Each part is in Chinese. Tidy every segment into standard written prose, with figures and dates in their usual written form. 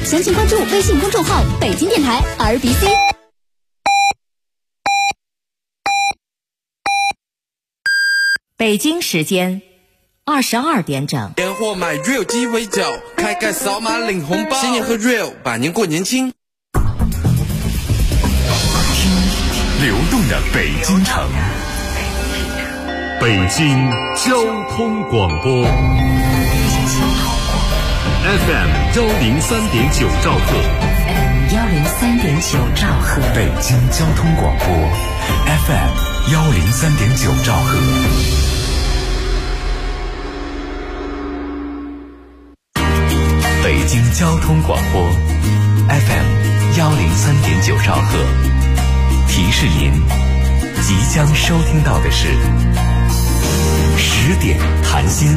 详情关注微信公众号北京电台 RBC。 北京时间22点整。 年货买 Real 鸡尾酒，开盖扫码领红包，新年和 Real 百年过年轻。 流动的北京城，北京交通广播 FM 103.9兆赫 103.9兆赫， 北京交通广播 FM 103.9兆赫。北京交通广播 FM 103.9兆赫。提示您，即将收听到的是10点谈心。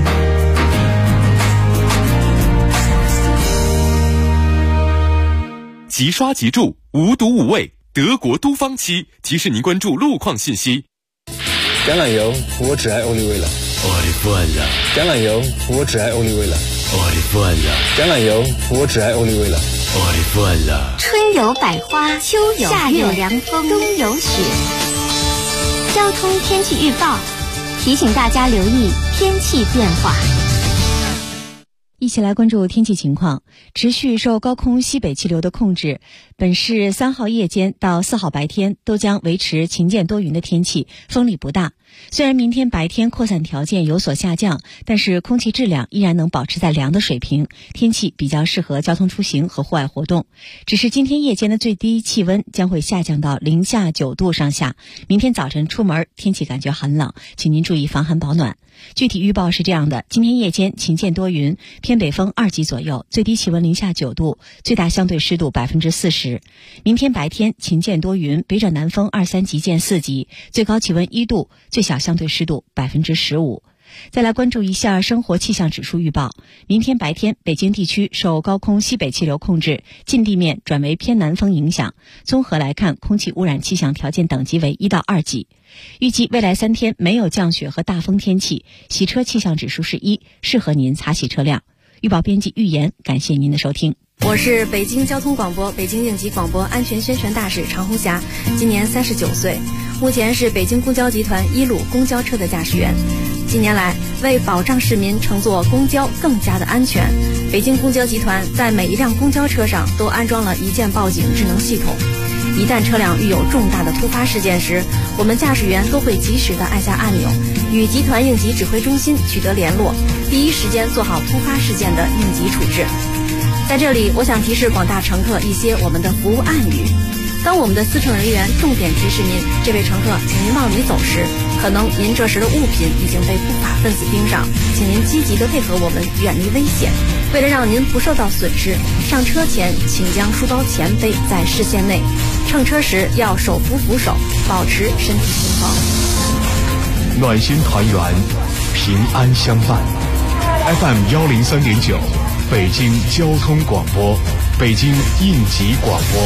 即刷即住，无毒无味，德国都芳漆提示您关注路况信息。 橄榄油，我只爱欧丽薇了。橄榄油，我只爱欧丽薇了。橄榄油，我只爱欧丽薇了。 春有百花，秋有夏有凉风，冬有雪。交通天气预报提醒大家留意天气变化。 一起来关注天气情况。持续受高空西北气流的控制，本市3号夜间到4号白天都将维持晴间多云的天气，风力不大。虽然明天白天扩散条件有所下降，但是空气质量依然能保持在良的水平，天气比较适合交通出行和户外活动。只是今天夜间的最低气温将会下降到零下9度上下，明天早晨出门天气感觉寒冷，请您注意防寒保暖。具体预报是这样的：今天夜间晴间多云，偏北风2级左右，最低气温零下9度，最大相对湿度40%。明天白天晴间多云，北转南风2、3级见4级，最高气温1度，最小相对湿度15%。再来关注一下生活气象指数预报。明天白天，北京地区受高空西北气流控制，近地面转为偏南风影响。综合来看，空气污染气象条件等级为1到2级。预计未来3天没有降雪和大风天气，洗车气象指数是1，适合您擦洗车辆。预报编辑预言，感谢您的收听。 我是北京交通广播北京应急广播安全宣传大使常红霞，今年39岁，目前是北京公交集团1路公交车的驾驶员。近年来，为保障市民乘坐公交更加的安全，北京公交集团在每一辆公交车上都安装了一键报警智能系统。一旦车辆遇有重大的突发事件时，我们驾驶员都会及时的按下按钮，与集团应急指挥中心取得联络，第一时间做好突发事件的应急处置。在这里，我想提示广大乘客一些我们的服务暗语。当我们的司乘人员重点提示您，这位乘客，请您往里走时，可能您这时的物品已经被不法分子盯上，请您积极的配合我们，远离危险。为了让您不受到损失，上车前请将书包前背在视线内，乘车时要手扶扶手，保持身体平衡。 暖心团圆，平安相伴。FM 103.9，北京交通广播，北京应急广播。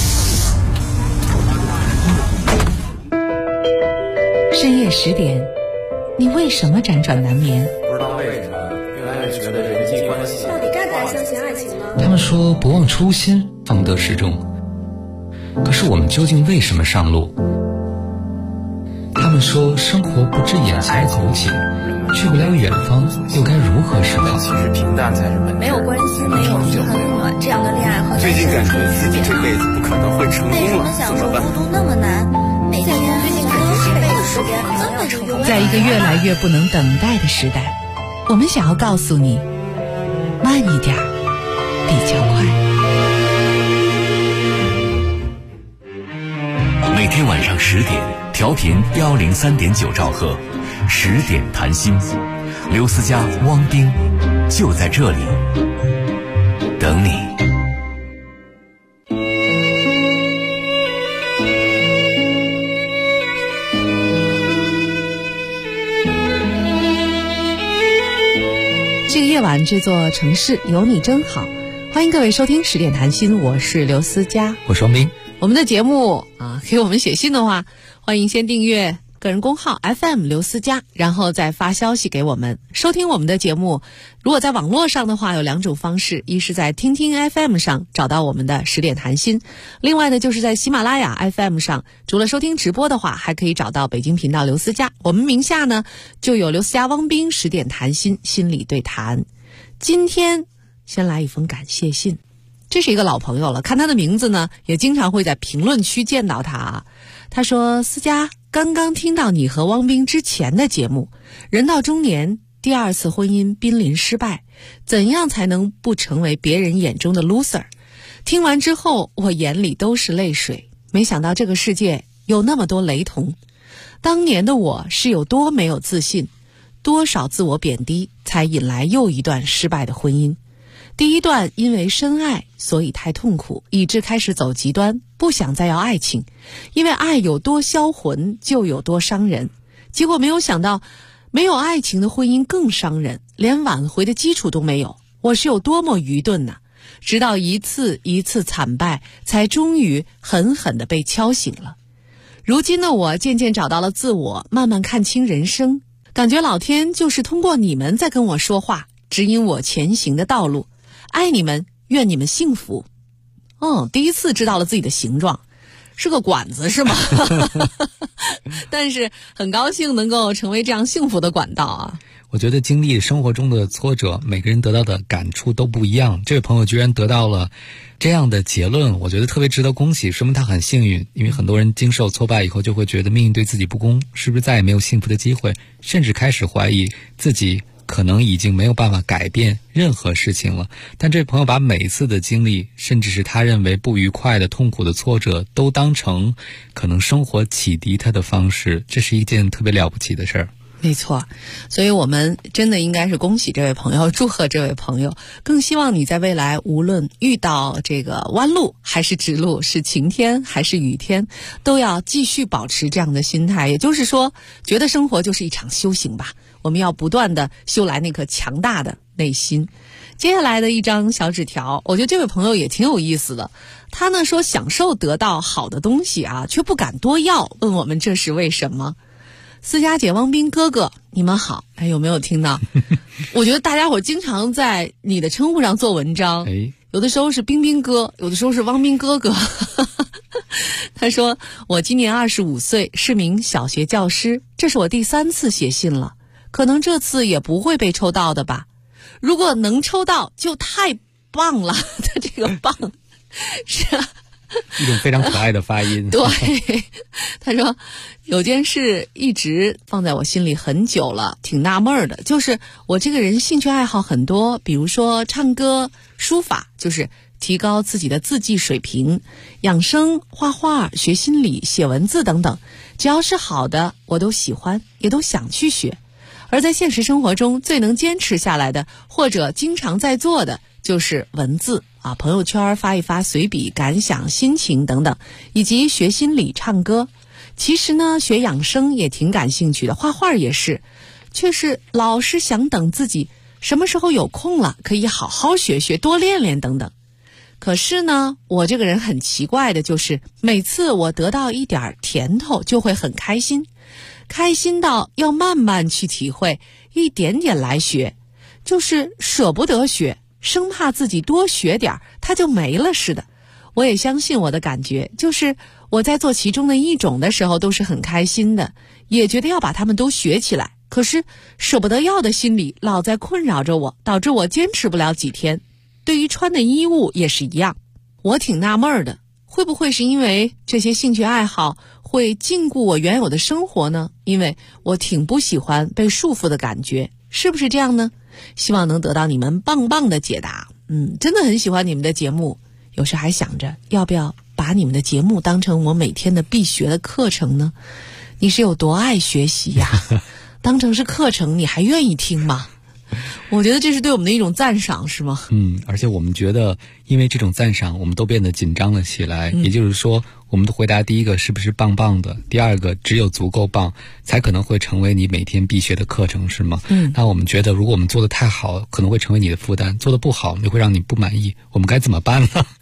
深夜10点，你为什么辗转难眠？ 不知道为什么，越来越觉得人际关系到底该不该相信爱情呢？ 他们说不忘初心，方得始终。可是我们究竟为什么上路？他们说生活不止眼前苟且，去不了远方，又该如何是好？ 其实平淡才是本质。 没有关系，没有平衡温暖，这样的恋爱和最近感觉自己这辈子不可能会成功了，怎么办？ 孤独那么难，每天最近感觉这辈子时间根本就用。 在一个越来越不能等待的时代，我们想要告诉你，慢一点比较快。 每天晚上10点，调频103.9兆赫，10点谈心，刘思佳、汪冰就在这里等你。 这个夜晚，这座城市有你真好。欢迎各位收听10点谈心，我是刘思佳， 我是汪冰。 我们的节目给我们写信的话，欢迎先订阅个人公号 FM 刘思佳，然后再发消息给我们。收听我们的节目，如果在网络上的话有2种方式，一是在听听 FM 上找到我们的10点谈心，另外呢就是在喜马拉雅 FM 上，除了收听直播的话，还可以找到北京频道刘思佳，我们名下呢就有刘思佳、汪冰10点谈心心理对谈。今天先来一封感谢信，这是一个老朋友了，看他的名字呢也经常会在评论区见到他啊。他说，思佳，刚刚听到你和汪冰之前的节目，人到中年，第2次婚姻濒临失败，怎样才能不成为别人眼中的 loser？ 听完之后我眼里都是泪水，没想到这个世界有那么多雷同。当年的我是有多没有自信，多少自我贬低，才引来又一段失败的婚姻。第一段因为深爱，所以太痛苦，以致开始走极端，不想再要爱情，因为爱有多销魂，就有多伤人。结果没有想到，没有爱情的婚姻更伤人，连挽回的基础都没有。我是有多么愚钝啊！直到一次一次惨败，才终于狠狠地被敲醒了。如今的我渐渐找到了自我，慢慢看清人生，感觉老天就是通过你们在跟我说话，指引我前行的道路。爱你们，愿你们幸福。第一次知道了自己的形状，是个管子是吗？但是很高兴能够成为这样幸福的管道啊。 我觉得经历生活中的挫折，每个人得到的感触都不一样。这位朋友居然得到了这样的结论，我觉得特别值得恭喜，说明他很幸运。因为很多人经受挫败以后，就会觉得命运对自己不公，是不是再也没有幸福的机会，甚至开始怀疑自己可能已经没有办法改变任何事情了。但这位朋友把每一次的经历，甚至是他认为不愉快的、痛苦的挫折，都当成可能生活启迪他的方式，这是一件特别了不起的事儿。 没错，所以我们真的应该是恭喜这位朋友，祝贺这位朋友，更希望你在未来无论遇到这个弯路还是直路，是晴天还是雨天，都要继续保持这样的心态。也就是说，觉得生活就是一场修行吧，我们要不断的修来那颗强大的内心。接下来的一张小纸条，我觉得这位朋友也挺有意思的。他呢说享受得到好的东西啊，却不敢多要，问我们这是为什么？思佳姐、汪冰哥哥，你们好！有没有听到？我觉得大家伙经常在你的称呼上做文章，有的时候是冰冰哥，有的时候是汪冰哥哥。他说，我今年25岁，是名小学教师，这是我第3次写信了，可能这次也不会被抽到的吧。如果能抽到就太棒了。他这个棒是一种非常可爱的发音。 对，他说有件事一直放在我心里很久了，挺纳闷的，就是我这个人兴趣爱好很多，比如说唱歌、书法，就是提高自己的字迹水平，养生、画画、学心理、写文字等等，只要是好的我都喜欢，也都想去学。而在现实生活中最能坚持下来的，或者经常在做的，就是文字啊，朋友圈发一发随笔、感想、心情等等，以及学心理、唱歌。其实呢，学养生也挺感兴趣的，画画也是，却是老是想等自己什么时候有空了，可以好好学学，多练练等等。可是呢，我这个人很奇怪的，就是每次我得到一点甜头就会很开心，开心到要慢慢去体会，一点点来学，就是舍不得学，生怕自己多学点它就没了似的。我也相信我的感觉，就是我在做其中的一种的时候都是很开心的，也觉得要把它们都学起来，可是舍不得要的心理老在困扰着我，导致我坚持不了几天。对于穿的衣物也是一样，我挺纳闷的，会不会是因为这些兴趣爱好会禁锢我原有的生活呢？因为我挺不喜欢被束缚的感觉，是不是这样呢？希望能得到你们棒棒的解答。真的很喜欢你们的节目，有时还想着要不要把你们的节目当成我每天的必学的课程呢？你是有多爱学习呀？当成是课程你还愿意听吗？我觉得这是对我们的一种赞赏，是吗？ 而且我们觉得因为这种赞赏我们都变得紧张了起来，也就是说我们的回答第一个是不是棒棒的，第二个只有足够棒才可能会成为你每天必学的课程，是吗？那我们觉得如果我们做得太好可能会成为你的负担，做得不好又会让你不满意，我们该怎么办呢？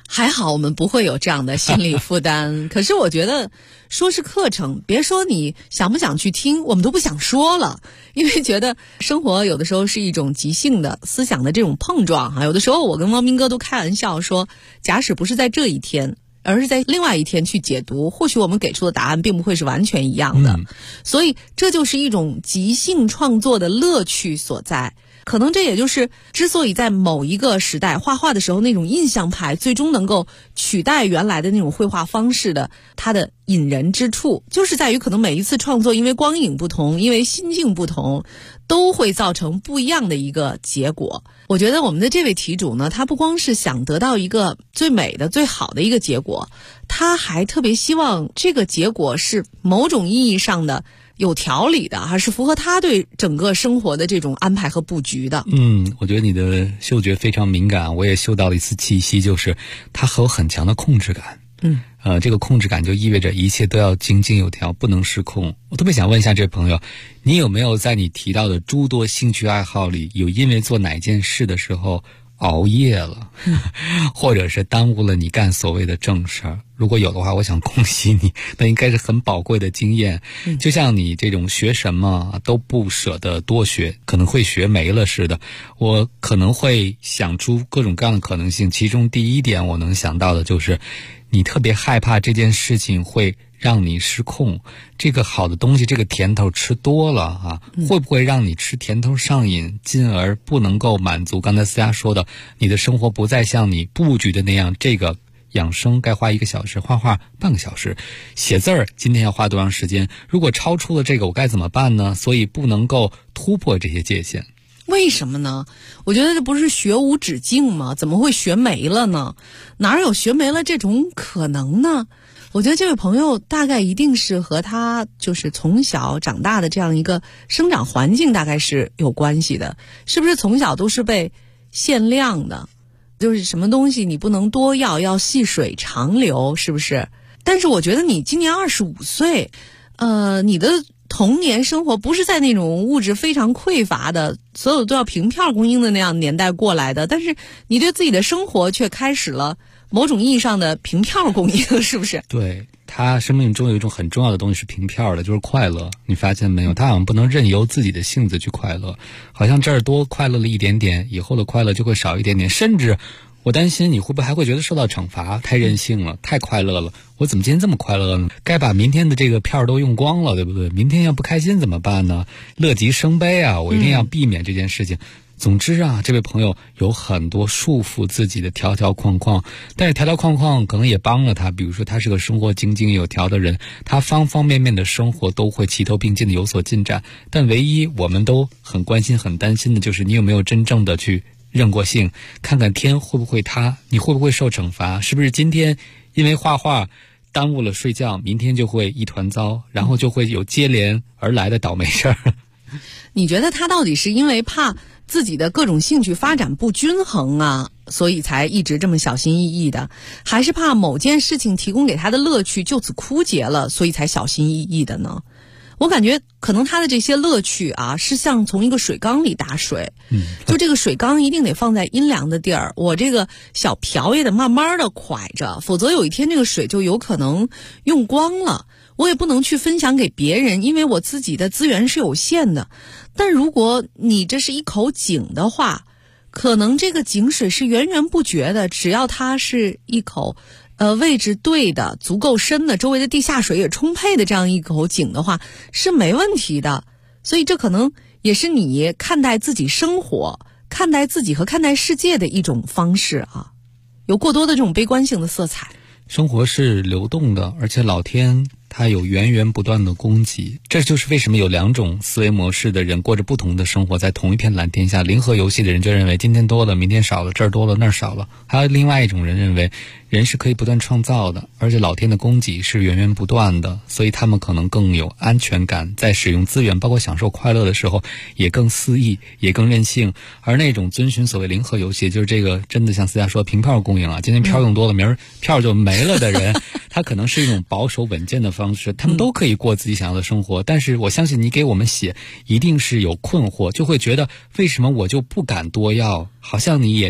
还好我们不会有这样的心理负担。可是我觉得说是课程，别说你想不想去听，我们都不想说了，因为觉得生活有的时候是一种即兴的思想的这种碰撞哈。有的时候我跟汪斌哥都开玩笑说，假使不是在这一天，而是在另外一天去解读，或许我们给出的答案并不会是完全一样的。所以这就是一种即兴创作的乐趣所在。可能这也就是之所以在某一个时代画画的时候那种印象派最终能够取代原来的那种绘画方式的它的引人之处，就是在于可能每一次创作因为光影不同，因为心境不同，都会造成不一样的一个结果。我觉得我们的这位题主呢，他不光是想得到一个最美的最好的一个结果，他还特别希望这个结果是某种意义上的有条理的，还是符合他对整个生活的这种安排和布局的。 我觉得你的嗅觉非常敏感，我也嗅到了一丝气息，就是他有很强的控制感。这个控制感就意味着一切都要井井有条，不能失控。我特别想问一下这位朋友，你有没有在你提到的诸多兴趣爱好里，有因为做哪件事的时候熬夜了，或者是耽误了你干所谓的正事儿？如果有的话，我想恭喜你，那应该是很宝贵的经验。就像你这种学什么都不舍得多学，可能会学没了似的。我可能会想出各种各样的可能性，其中第一点我能想到的就是你特别害怕这件事情会让你失控，这个好的东西，这个甜头吃多了啊，会不会让你吃甜头上瘾，进而不能够满足刚才思佳说的，你的生活不再像你布局的那样，这个养生该花1个小时，画画半个小时，写字儿今天要花多长时间，如果超出了这个我该怎么办呢？所以不能够突破这些界限。 为什么呢？我觉得这不是学无止境吗？怎么会学没了呢？哪有学没了这种可能呢？我觉得这位朋友大概一定是和他就是从小长大的这样一个生长环境大概是有关系的。是不是从小都是被限量的，就是什么东西你不能多要细水长流，是不是？但是我觉得你今年25岁，你的童年生活不是在那种物质非常匮乏的，所有都要凭票供应的那样年代过来的，但是你对自己的生活却开始了某种意义上的凭票供应，是不是？ 对，他生命中有一种很重要的东西是凭票的，就是快乐。你发现没有？他好像不能任由自己的性子去快乐，好像这儿多快乐了一点点，以后的快乐就会少一点点，甚至我担心你会不会还会觉得受到惩罚，太任性了，太快乐了，我怎么今天这么快乐呢？该把明天的这个票都用光了，对不对？明天要不开心怎么办呢？乐极生悲啊，我一定要避免这件事情。总之啊，这位朋友有很多束缚自己的条条框框，但是条条框框可能也帮了他。比如说他是个生活井井有条的人，他方方面面的生活都会齐头并进的有所进展，但唯一我们都很关心很担心的就是你有没有真正的去任过性，看看天会不会塌，你会不会受惩罚，是不是今天因为画画耽误了睡觉，明天就会一团糟，然后就会有接连而来的倒霉事儿。 你觉得他到底是因为怕自己的各种兴趣发展不均衡啊，所以才一直这么小心翼翼的，还是怕某件事情提供给他的乐趣就此枯竭了，所以才小心翼翼的呢？我感觉可能他的这些乐趣啊，是像从一个水缸里打水，就这个水缸一定得放在阴凉的地儿，我这个小瓢也得慢慢的蒯着，否则有一天这个水就有可能用光了，我也不能去分享给别人，因为我自己的资源是有限的。但如果你这是一口井的话，可能这个井水是源源不绝的，只要它是一口位置对的，足够深的，周围的地下水也充沛的这样一口井的话是没问题的。所以这可能也是你看待自己生活、看待自己和看待世界的一种方式啊，有过多的这种悲观性的色彩。 生活是流动的，而且老天它有源源不断的供给，这就是为什么有两种思维模式的人过着不同的生活，在同一片蓝天下。零和游戏的人就认为今天多了明天少了，这儿多了那儿少了，还有另外一种人认为人是可以不断创造的，而且老天的供给是源源不断的，所以他们可能更有安全感，在使用资源包括享受快乐的时候也更肆意也更任性。而那种遵循所谓零和游戏，就是这个真的像思佳说凭票供应啊，今天票用多了明儿票就没了的人他可能是一种保守稳健的方式，他们都可以过自己想要的生活，但是我相信你给我们写一定是有困惑，就会觉得为什么我就不敢多要，好像你也在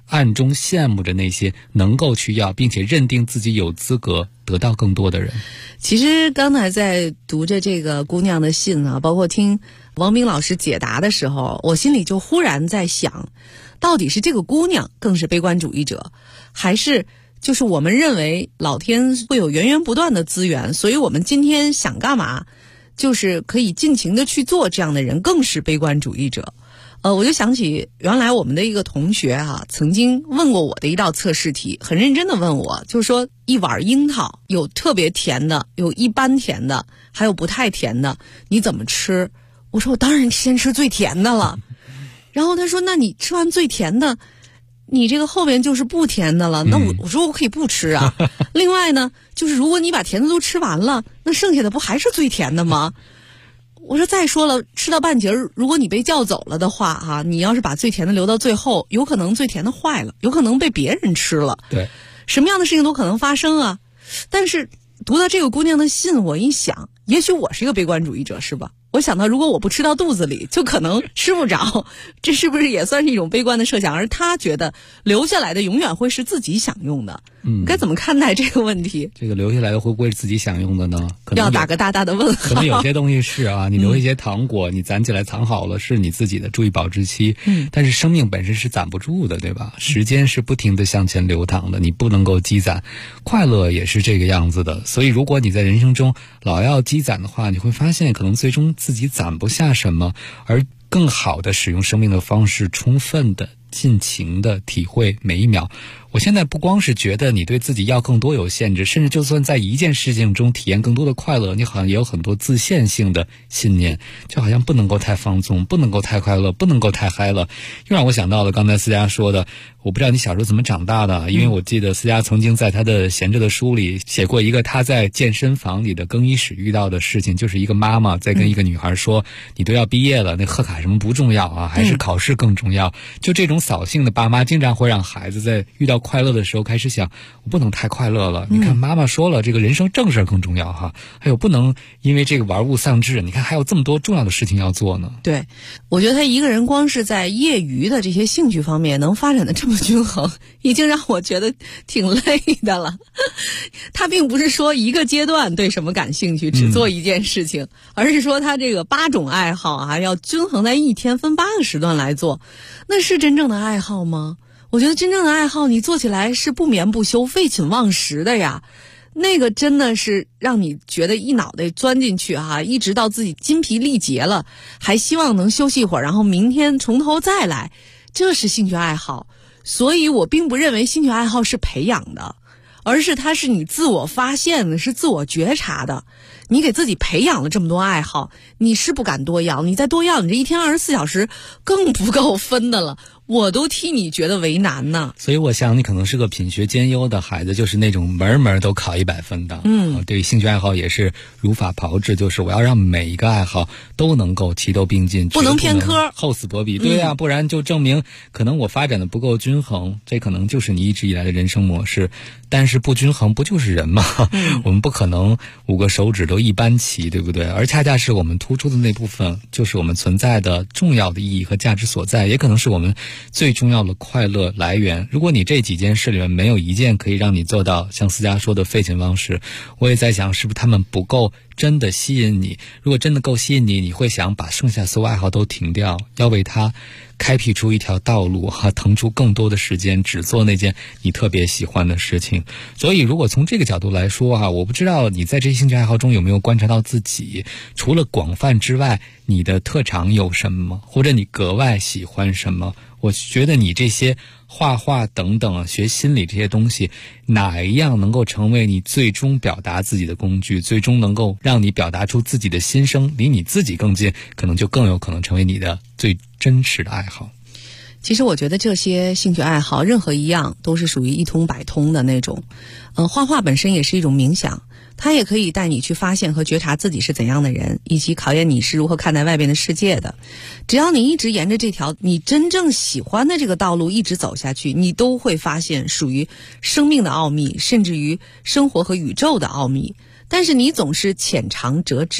暗中羡慕着那些能够去要并且认定自己有资格得到更多的人。 其实刚才在读着这个姑娘的信啊，包括听王斌老师解答的时候，我心里就忽然在想，到底是这个姑娘更是悲观主义者，还是就是我们认为老天会有源源不断的资源，所以我们今天想干嘛就是可以尽情的去做，这样的人更是悲观主义者。我就想起原来我们的一个同学啊，曾经问过我的一道测试题，很认真的问我，就是说一碗樱桃有特别甜的，有一般甜的，还有不太甜的，你怎么吃？我说我当然先吃最甜的了。然后他说那你吃完最甜的，你这个后边就是不甜的了。那我说我可以不吃啊。另外呢，就是如果你把甜的都吃完了，那剩下的不还是最甜的吗？我说再说了，吃到半截儿，如果你被叫走了的话啊，你要是把最甜的留到最后，有可能最甜的坏了，有可能被别人吃了。 对， 什么样的事情都可能发生啊。但是读到这个姑娘的信，我一想，也许我是一个悲观主义者，是吧？我想到如果我不吃到肚子里，就可能吃不着，这是不是也算是一种悲观的设想？而他觉得留下来的永远会是自己享用的。该怎么看待这个问题？ 这个留下来的会不会是自己享用的呢？可能要打个大大的问号。 可能有些东西是啊，你留一些糖果，你攒起来藏好了，是你自己的，注意保质期。但是生命本身是攒不住的，对吧？时间是不停地向前流淌的，你不能够积攒。快乐也是这个样子的，所以如果你在人生中老要积攒的话，你会发现可能最终自己攒不下什么，而更好的使用生命的方式，充分的尽情的体会每一秒。我现在不光是觉得你对自己要更多有限制，甚至就算在一件事情中体验更多的快乐，你好像也有很多自限性的信念，就好像不能够太放纵，不能够太快乐，不能够太嗨了。又让我想到了刚才思佳说的，我不知道你小时候怎么长大的，因为我记得思佳曾经在他的闲着的书里写过一个他在健身房里的更衣室遇到的事情，就是一个妈妈在跟一个女孩说，你都要毕业了，那贺卡什么不重要啊，还是考试更重要。就这种扫兴的爸妈经常会让孩子在遇到快乐的时候开始想，我不能太快乐了，你看妈妈说了，这个人生正事更重要哈，还有不能因为这个玩物丧志，你看还有这么多重要的事情要做呢。 对，我觉得他一个人光是在业余的这些兴趣方面能发展的这么均衡，已经让我觉得挺累的了。他并不是说一个阶段对什么感兴趣只做一件事情，而是说他这个8种爱好啊，要均衡在一天分8个时段来做。那是真正的爱好吗？我觉得真正的爱好你做起来是不眠不休，废寝忘食的呀。那个真的是让你觉得一脑袋钻进去啊，一直到自己筋疲力竭了，还希望能休息一会儿，然后明天从头再来，这是兴趣爱好。所以我并不认为兴趣爱好是培养的，而是它是你自我发现的，是自我觉察的。你给自己培养了这么多爱好，你是不敢多要，你再多要，你这一天24小时更不够分的了，我都替你觉得为难呢。 所以我想你可能是个品学兼优的孩子，就是那种门门都考100分的。对兴趣爱好也是如法炮制，就是我要让每一个爱好都能够齐头并进， 不能偏科， 厚此薄彼。对啊，不然就证明可能我发展的不够均衡，这可能就是你一直以来的人生模式。但是不均衡不就是人吗？我们不可能5个手指都一般齐，对不对？而恰恰是我们突出的那部分，就是我们存在的重要的意义和价值所在，也可能是我们最重要的快乐来源。如果你这几件事里面没有一件可以让你做到像思佳说的废寝忘食，我也在想是不是他们不够真的吸引你。如果真的够吸引你，你会想把剩下所有爱好都停掉，要为它开辟出一条道路哈，腾出更多的时间只做那件你特别喜欢的事情。所以如果从这个角度来说哈，我不知道你在这些兴趣爱好中有没有观察到自己除了广泛之外，你的特长有什么，或者你格外喜欢什么。我觉得你这些画画等等学心理这些东西，哪一样能够成为你最终表达自己的工具，最终能够让你表达出自己的心声，离你自己更近，可能就更有可能成为你的最真实的爱好。 其实我觉得这些兴趣爱好任何一样都是属于一通百通的那种。画画本身也是一种冥想，它也可以带你去发现和觉察自己是怎样的人，以及考验你是如何看待外边的世界的。只要你一直沿着这条你真正喜欢的这个道路一直走下去，你都会发现属于生命的奥秘，甚至于生活和宇宙的奥秘。但是你总是浅尝辄止，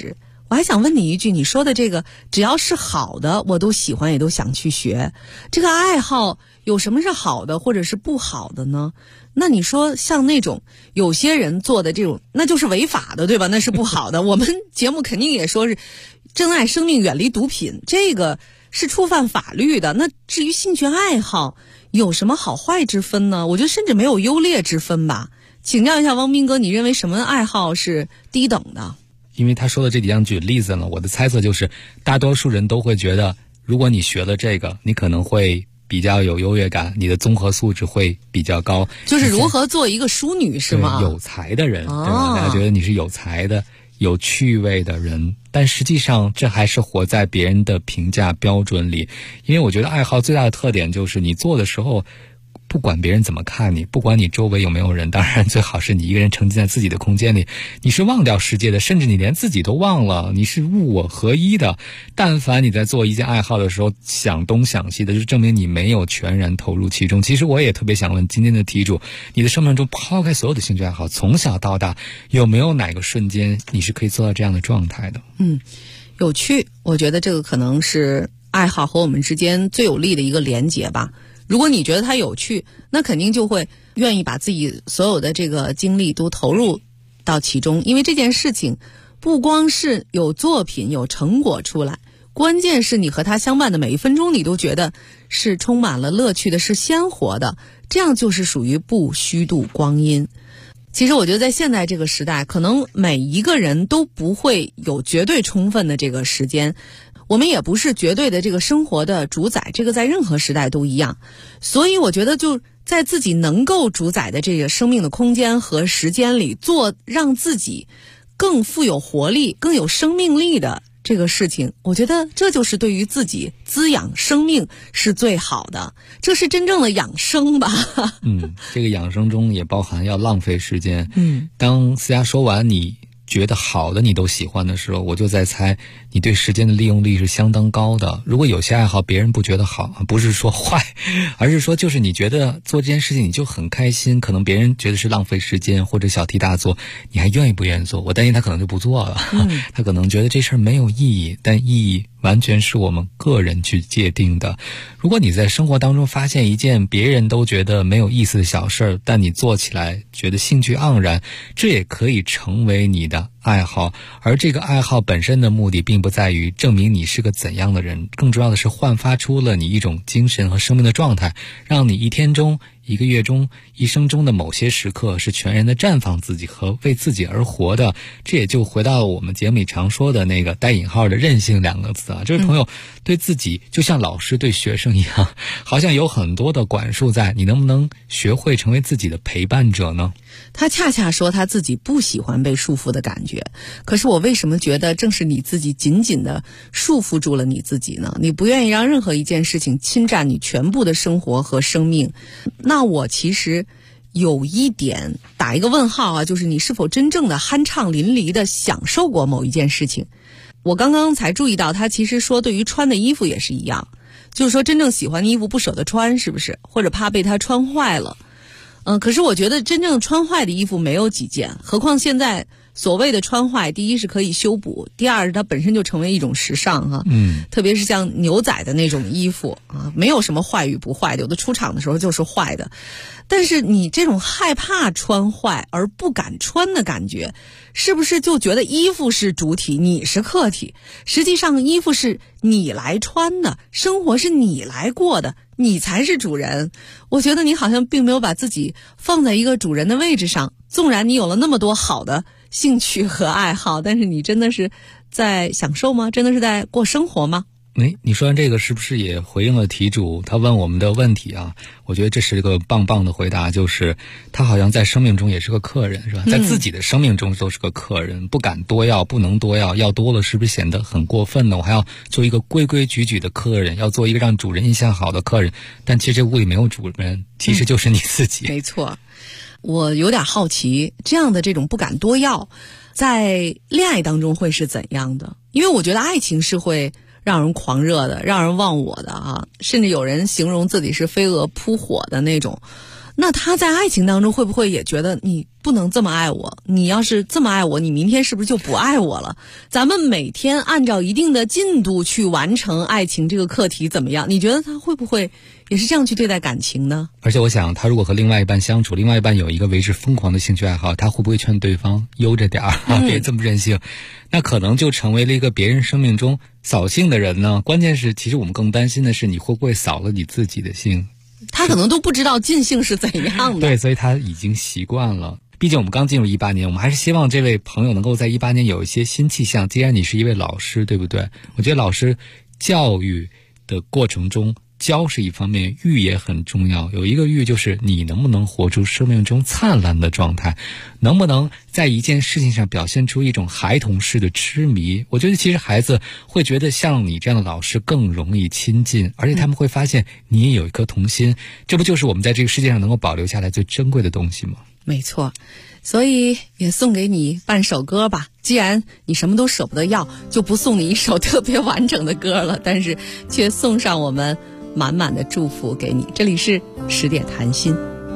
我还想问你一句，你说的这个只要是好的我都喜欢也都想去学，这个爱好有什么是好的或者是不好的呢？那你说像那种有些人做的这种，那就是违法的，对吧？那是不好的。我们节目肯定也说是珍爱生命，远离毒品，这个是触犯法律的。那至于兴趣爱好有什么好坏之分呢？我觉得甚至没有优劣之分吧。请教一下汪斌哥，你认为什么爱好是低等的？ 因为他说的这几样举例子呢，我的猜测就是大多数人都会觉得，如果你学了这个，你可能会比较有优越感，你的综合素质会比较高。 就是如何做一个淑女是吗？ 有才的人，对吧？大家觉得你是有才的、有趣味的人，但实际上这还是活在别人的评价标准里。因为我觉得爱好最大的特点就是你做的时候，不管别人怎么看你，不管你周围有没有人，当然最好是你一个人沉浸在自己的空间里，你是忘掉世界的，甚至你连自己都忘了，你是物我合一的。但凡你在做一件爱好的时候想东想西的，就证明你没有全然投入其中。其实我也特别想问今天的题主，你的生命中抛开所有的兴趣爱好，从小到大有没有哪个瞬间你是可以做到这样的状态的？ 有趣，我觉得这个可能是爱好和我们之间最有力的一个连结吧。如果你觉得它有趣，那肯定就会愿意把自己所有的这个精力都投入到其中，因为这件事情不光是有作品有成果出来，关键是你和它相伴的每一分钟你都觉得是充满了乐趣的，是鲜活的，这样就是属于不虚度光阴。其实我觉得在现在这个时代，可能每一个人都不会有绝对充分的这个时间，我们也不是绝对的这个生活的主宰，这个在任何时代都一样。所以我觉得就在自己能够主宰的这个生命的空间和时间里，做让自己更富有活力、更有生命力的这个事情，我觉得这就是对于自己滋养生命是最好的，这是真正的养生吧。 这个养生中也包含要浪费时间。当思佳说完你觉得好的你都喜欢的时候，我就在猜你对时间的利用率是相当高的。如果有些爱好别人不觉得好，不是说坏，而是说就是你觉得做这件事情你就很开心，可能别人觉得是浪费时间或者小题大做，你还愿意不愿意做？我担心他可能就不做了。他可能觉得这事儿没有意义，但意义完全是我们个人去界定的。如果你在生活当中发现一件别人都觉得没有意思的小事儿，但你做起来觉得兴趣盎然，这也可以成为你的爱好。而这个爱好本身的目的并不在于证明你是个怎样的人，更重要的是焕发出了你一种精神和生命的状态，让你一天中、一个月中、一生中的某些时刻是全然的绽放自己和为自己而活的。这也就回到我们节目里常说的那个带引号的任性2个字啊。这位朋友对自己就像老师对学生一样，好像有很多的管束在，你能不能学会成为自己的陪伴者呢？ 他恰恰说他自己不喜欢被束缚的感觉，可是我为什么觉得正是你自己紧紧地束缚住了你自己呢？你不愿意让任何一件事情侵占你全部的生活和生命。那我其实有一点打一个问号啊，就是你是否真正的酣畅淋漓地享受过某一件事情。我刚刚才注意到他其实说对于穿的衣服也是一样，就是说真正喜欢的衣服不舍得穿，是不是？或者怕被他穿坏了。可是我觉得真正穿坏的衣服没有几件，何况现在所谓的穿坏，第一是可以修补，第二是它本身就成为一种时尚哈。特别是像牛仔的那种衣服啊，没有什么坏与不坏的，有的出厂的时候就是坏的。但是你这种害怕穿坏而不敢穿的感觉，是不是就觉得衣服是主体，你是客体？实际上衣服是你来穿的，生活是你来过的，你才是主人。我觉得你好像并没有把自己放在一个主人的位置上，纵然你有了那么多好的兴趣和爱好，但是你真的是在享受吗？真的是在过生活吗？ 你说完这个是不是也回应了题主他问我们的问题啊？我觉得这是一个棒棒的回答，就是他好像在生命中也是个客人，是吧？在自己的生命中都是个客人，不敢多要，不能多要，要多了是不是显得很过分呢？我还要做一个规规矩矩的客人，要做一个让主人印象好的客人，但其实这屋里没有主人，其实就是你自己。 没错。我有点好奇，这样的这种不敢多要在恋爱当中会是怎样的？因为我觉得爱情是会让人狂热的，让人忘我的啊，甚至有人形容自己是飞蛾扑火的那种。 那他在爱情当中会不会也觉得你不能这么爱我？你要是这么爱我，你明天是不是就不爱我了？咱们每天按照一定的进度去完成爱情这个课题怎么样？你觉得他会不会也是这样去对待感情呢？ 而且我想，他如果和另外一半相处，另外一半有一个为之疯狂的兴趣爱好，他会不会劝对方悠着点儿，别这么任性？那可能就成为了一个别人生命中扫兴的人呢。关键是，其实我们更担心的是，你会不会扫了你自己的兴？ 他可能都不知道尽兴是怎样的。 对，所以他已经习惯了。毕竟我们刚进入18年，我们还是希望这位朋友能够在18年有一些新气象。既然你是一位老师，对不对？我觉得老师教育的过程中，教是一方面，育也很重要。有一个育就是你能不能活出生命中灿烂的状态，能不能在一件事情上表现出一种孩童式的痴迷。我觉得其实孩子会觉得像你这样的老师更容易亲近，而且他们会发现你也有一颗童心，这不就是我们在这个世界上能够保留下来最珍贵的东西吗？ 没错，所以也送给你半首歌吧。既然你什么都舍不得要，就不送你一首特别完整的歌了，但是却送上我们满满的祝福给你。这里是10点谈心。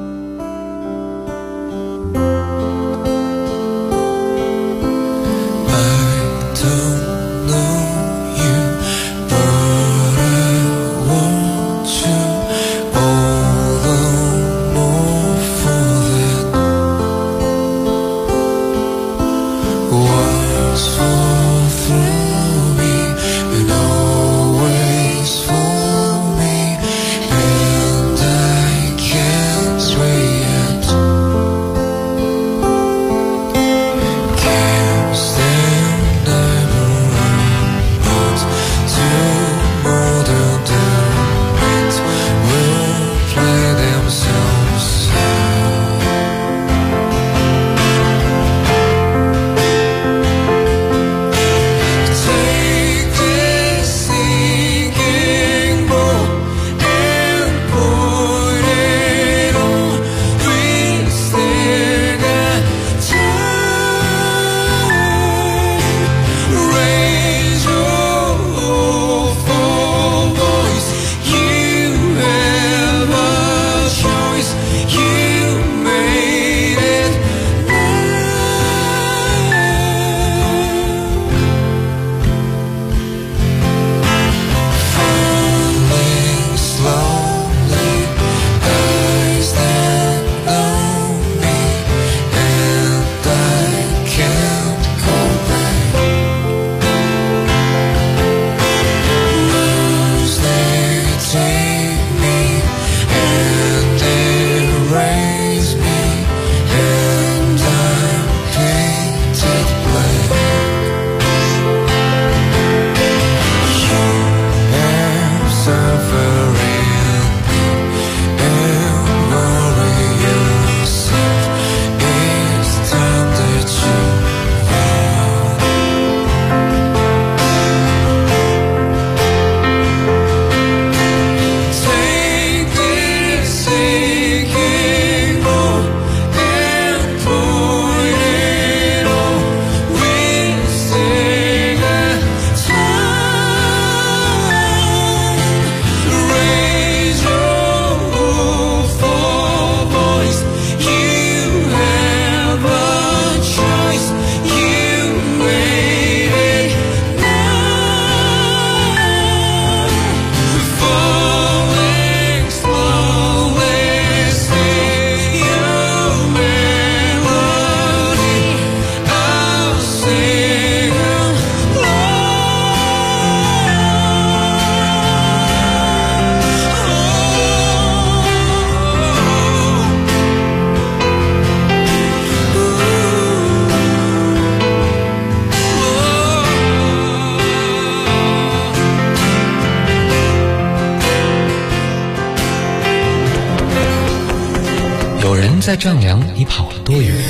在丈量你跑了多远，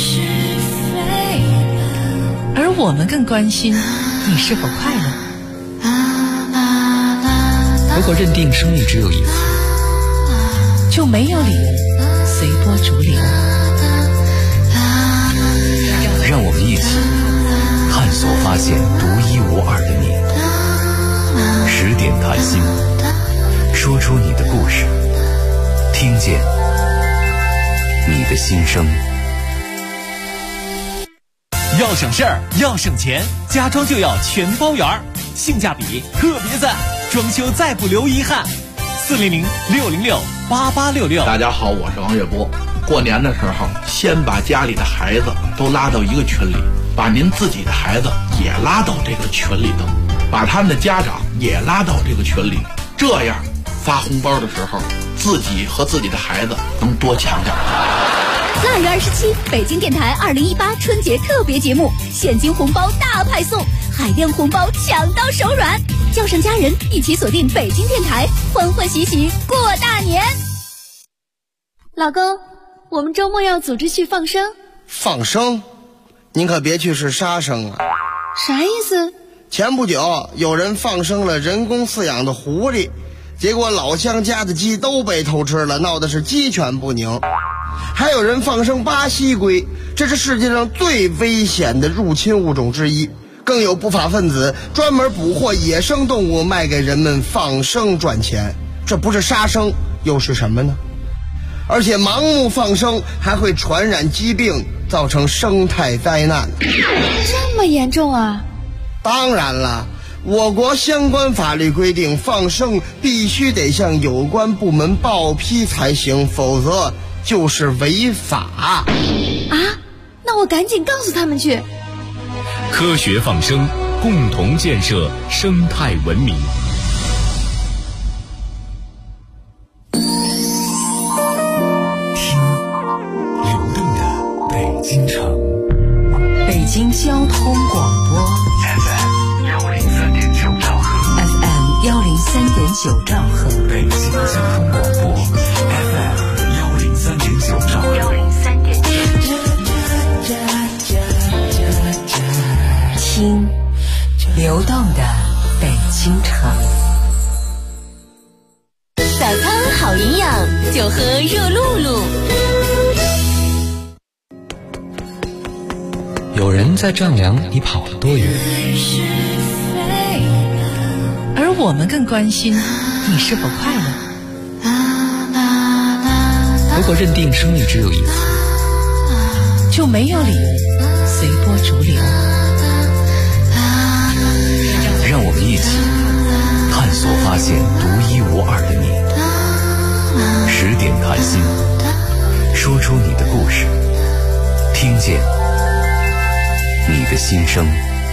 而我们更关心你是否快乐。 如果认定生命只有一次， 就没有理由随波逐流。 让我们一起探索发现独一无二的你。10点谈心，说出你的故事，听见你的心声。 要省事儿，要省钱，家装就要全包圆儿，性价比特别赞，装修再不留遗憾。400-606-8866。 大家好，我是王月波。过年的时候，先把家里的孩子都拉到一个群里，把您自己的孩子也拉到这个群里头，把他们的家长也拉到这个群里，这样发红包的时候，自己和自己的孩子能多抢点。 腊月27，北京电台2018春节特别节目，现金红包大派送，海淀红包抢到手软，叫上家人一起锁定北京电台，欢欢喜喜过大年。 老公，我们周末要组织去放生。 放生？您可别去是杀生啊！ 啥意思？ 前不久有人放生了人工饲养的狐狸，结果老乡家的鸡都被偷吃了，闹的是鸡犬不宁。还有人放生巴西龟，这是世界上最危险的入侵物种之一。更有不法分子专门捕获野生动物卖给人们放生赚钱，这不是杀生又是什么呢？而且盲目放生还会传染疾病，造成生态灾难。 这么严重啊？ 当然了，我国相关法律规定，放生必须得向有关部门报批才行，否则就是违法。 啊？那我赶紧告诉他们去。 科学放生，共同建设生态文明。 京城，北京交通广播 FM 103.9兆赫 ，FM 103.9兆赫， 北京交通广播 FM 103.9兆赫 ，103.9。听流动的北京城。 早餐好营养，就喝热露露。 有人在丈量你跑了多远， 而我们更关心你是否快乐。 如果认定生命只有一次， 就没有理由随波逐流。 让我们一起探索发现独一无二的你。10点谈心，说出你的故事，听见你的心声。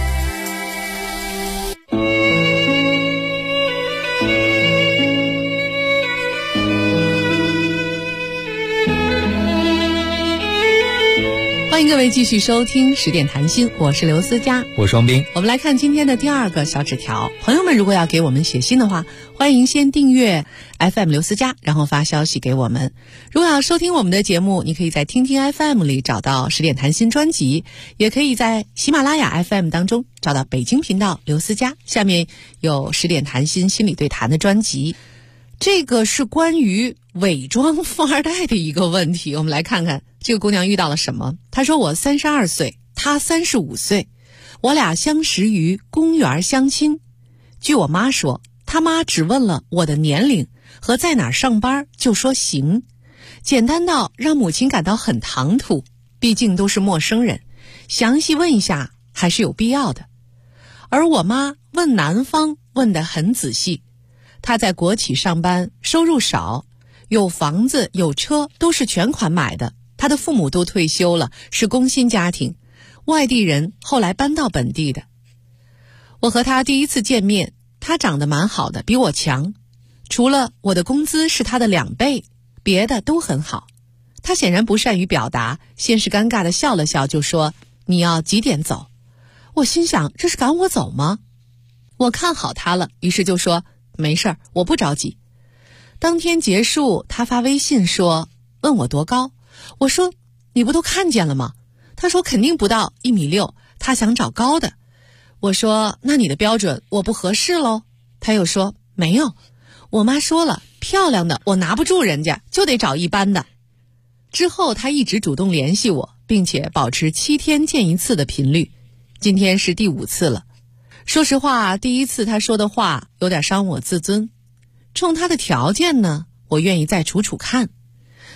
欢迎各位继续收听10点谈心，我是刘思佳， 我是双冰。 我们来看今天的第2个小纸条。朋友们如果要给我们写信的话，欢迎先订阅 FM 刘思佳，然后发消息给我们。如果要收听我们的节目，你可以在听听 FM 里找到10点谈心专辑，也可以在喜马拉雅 FM 当中找到北京频道刘思佳，下面有10点谈心心理对谈的专辑。这个是关于伪装富二代的一个问题，我们来看看这个姑娘遇到了什么。她说我32岁，她35岁，我俩相识于公园相亲。据我妈说，她妈只问了我的年龄和在哪儿上班就说行，简单到让母亲感到很唐突，毕竟都是陌生人，详细问一下还是有必要的。而我妈问男方问得很仔细，她在国企上班，收入少，有房子有车都是全款买的，她的父母都退休了，是工薪家庭，外地人后来搬到本地的。我和她第一次见面，她长得蛮好的，比我强，除了我的工资是她的2倍，别的都很好。她显然不善于表达，先是尴尬地笑了笑，就说你要几点走？我心想这是赶我走吗？我看好她了，于是就说没事儿，我不着急。当天结束，他发微信说问我多高，我说你不都看见了吗？他说肯定不到1.6米，他想找高的。我说那你的标准我不合适喽。他又说没有，我妈说了，漂亮的我拿不住人家，就得找一般的。之后他一直主动联系我，并且保持7天见一次的频率，今天是第5次了。说实话，第一次他说的话有点伤我自尊，冲他的条件呢，我愿意再处处看。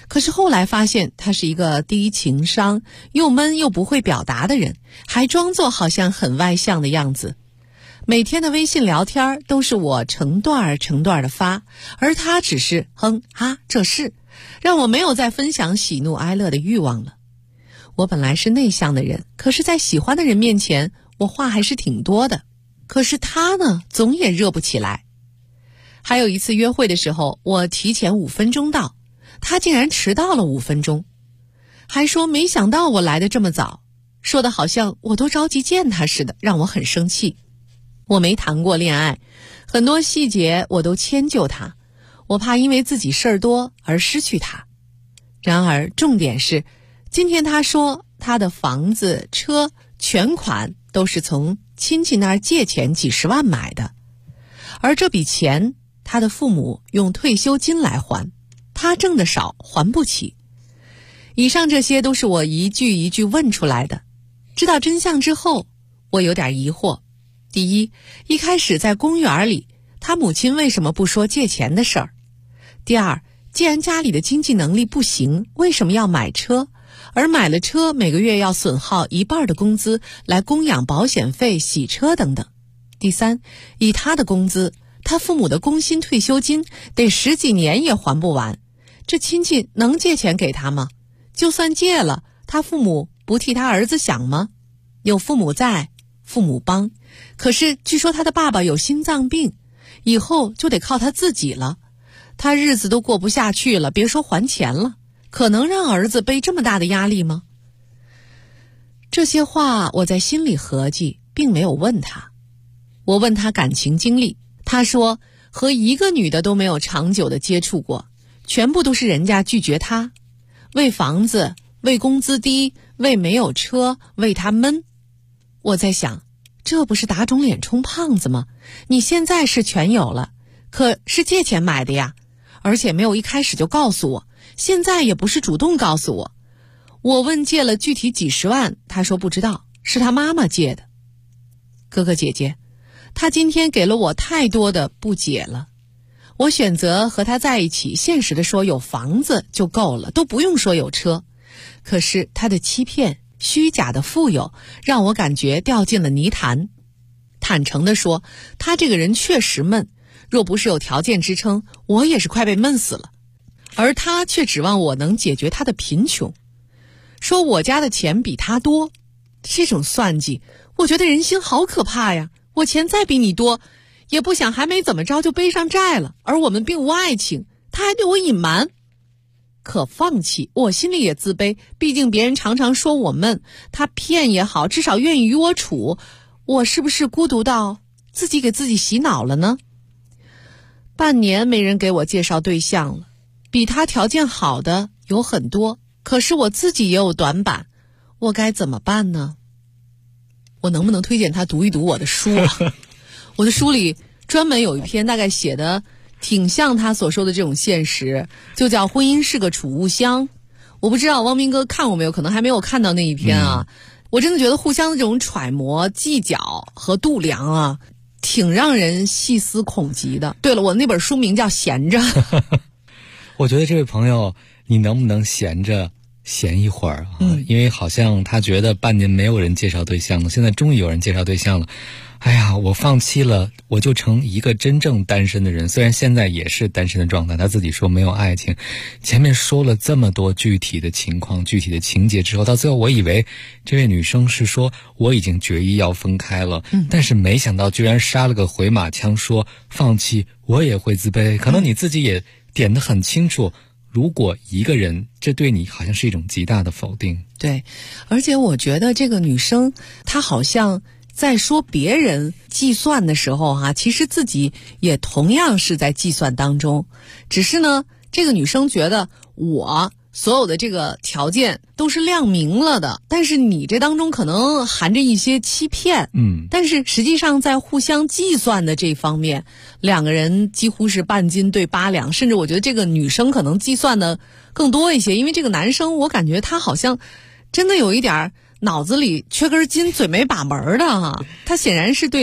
可是后来发现他是一个低情商、又闷又不会表达的人，还装作好像很外向的样子。每天的微信聊天都是我成段成段的发，而他只是哼哈这是，让我没有再分享喜怒哀乐的欲望了。我本来是内向的人，可是在喜欢的人面前，我话还是挺多的。可是他呢，总也热不起来。还有一次约会的时候，我提前5分钟到，他竟然迟到了5分钟，还说没想到我来得这么早，说的好像我都着急见他似的，让我很生气。我没谈过恋爱，很多细节我都迁就他，我怕因为自己事儿多而失去他。然而重点是，今天他说他的房子、车全款都是从亲戚那儿借钱几十万买的，而这笔钱他的父母用退休金来还，他挣得少，还不起。以上这些都是我一句一句问出来的。知道真相之后，我有点疑惑。第一，一开始在公园里，他母亲为什么不说借钱的事儿？第二，既然家里的经济能力不行，为什么要买车？而买了车，每个月要损耗1半的工资来供养保险费、洗车等等。第三，以他的工资，他父母的工薪退休金得10几年也还不完，这亲戚能借钱给他吗？就算借了，他父母不替他儿子想吗？有父母在，父母帮，可是据说他的爸爸有心脏病，以后就得靠他自己了，他日子都过不下去了，别说还钱了，可能让儿子背这么大的压力吗？这些话我在心里合计，并没有问他。我问他感情经历，他说和一个女的都没有长久的接触过，全部都是人家拒绝他，为房子，为工资低，为没有车，为他闷。我在想，这不是打肿脸充胖子吗？你现在是全有了，可是借钱买的呀，而且没有一开始就告诉我，现在也不是主动告诉我。我问借了具体几十万，他说不知道，是他妈妈借的。哥哥姐姐，他今天给了我太多的不解了。我选择和他在一起，现实的说有房子就够了，都不用说有车。可是他的欺骗、虚假的富有，让我感觉掉进了泥潭。坦诚地说，他这个人确实闷，若不是有条件支撑，我也是快被闷死了。而他却指望我能解决他的贫穷，说我家的钱比他多。这种算计，我觉得人心好可怕呀！我钱再比你多，也不想还没怎么着就背上债了，而我们并无爱情，他还对我隐瞒。可放弃，我心里也自卑，毕竟别人常常说我闷，他骗也好，至少愿意与我处，我是不是孤独到自己给自己洗脑了呢？半年没人给我介绍对象了，比他条件好的有很多，可是我自己也有短板，我该怎么办呢？我能不能推荐他读一读我的书啊？我的书里专门有一篇大概写的挺像他所说的这种现实，就叫婚姻是个储物箱。我不知道汪明哥看过没有，可能还没有看到那一篇啊。我真的觉得互相的这种揣摩、计较和度量啊，挺让人细思恐极的。对了，我那本书名叫闲着。 我觉得这位朋友，你能不能闲一会儿啊？因为好像他觉得半年没有人介绍对象了，现在终于有人介绍对象了。哎呀，我放弃了，我就成一个真正单身的人。虽然现在也是单身的状态，他自己说没有爱情。前面说了这么多具体的情况、具体的情节之后，到最后我以为这位女生是说我已经决意要分开了，但是没想到居然杀了个回马枪，说放弃我也会自卑。可能你自己也点得很清楚，如果一个人，这对你好像是一种极大的否定。 对，而且我觉得这个女生她好像在说别人计算的时候其实自己也同样是在计算当中，只是呢这个女生觉得我所有的这个条件都是亮明了的，但是你这当中可能含着一些欺骗。但是实际上在互相计算的这方面，两个人几乎是半斤对8两，甚至我觉得这个女生可能计算的更多一些，因为这个男生我感觉他好像真的有一点脑子里缺根筋，嘴没把门的他显然是对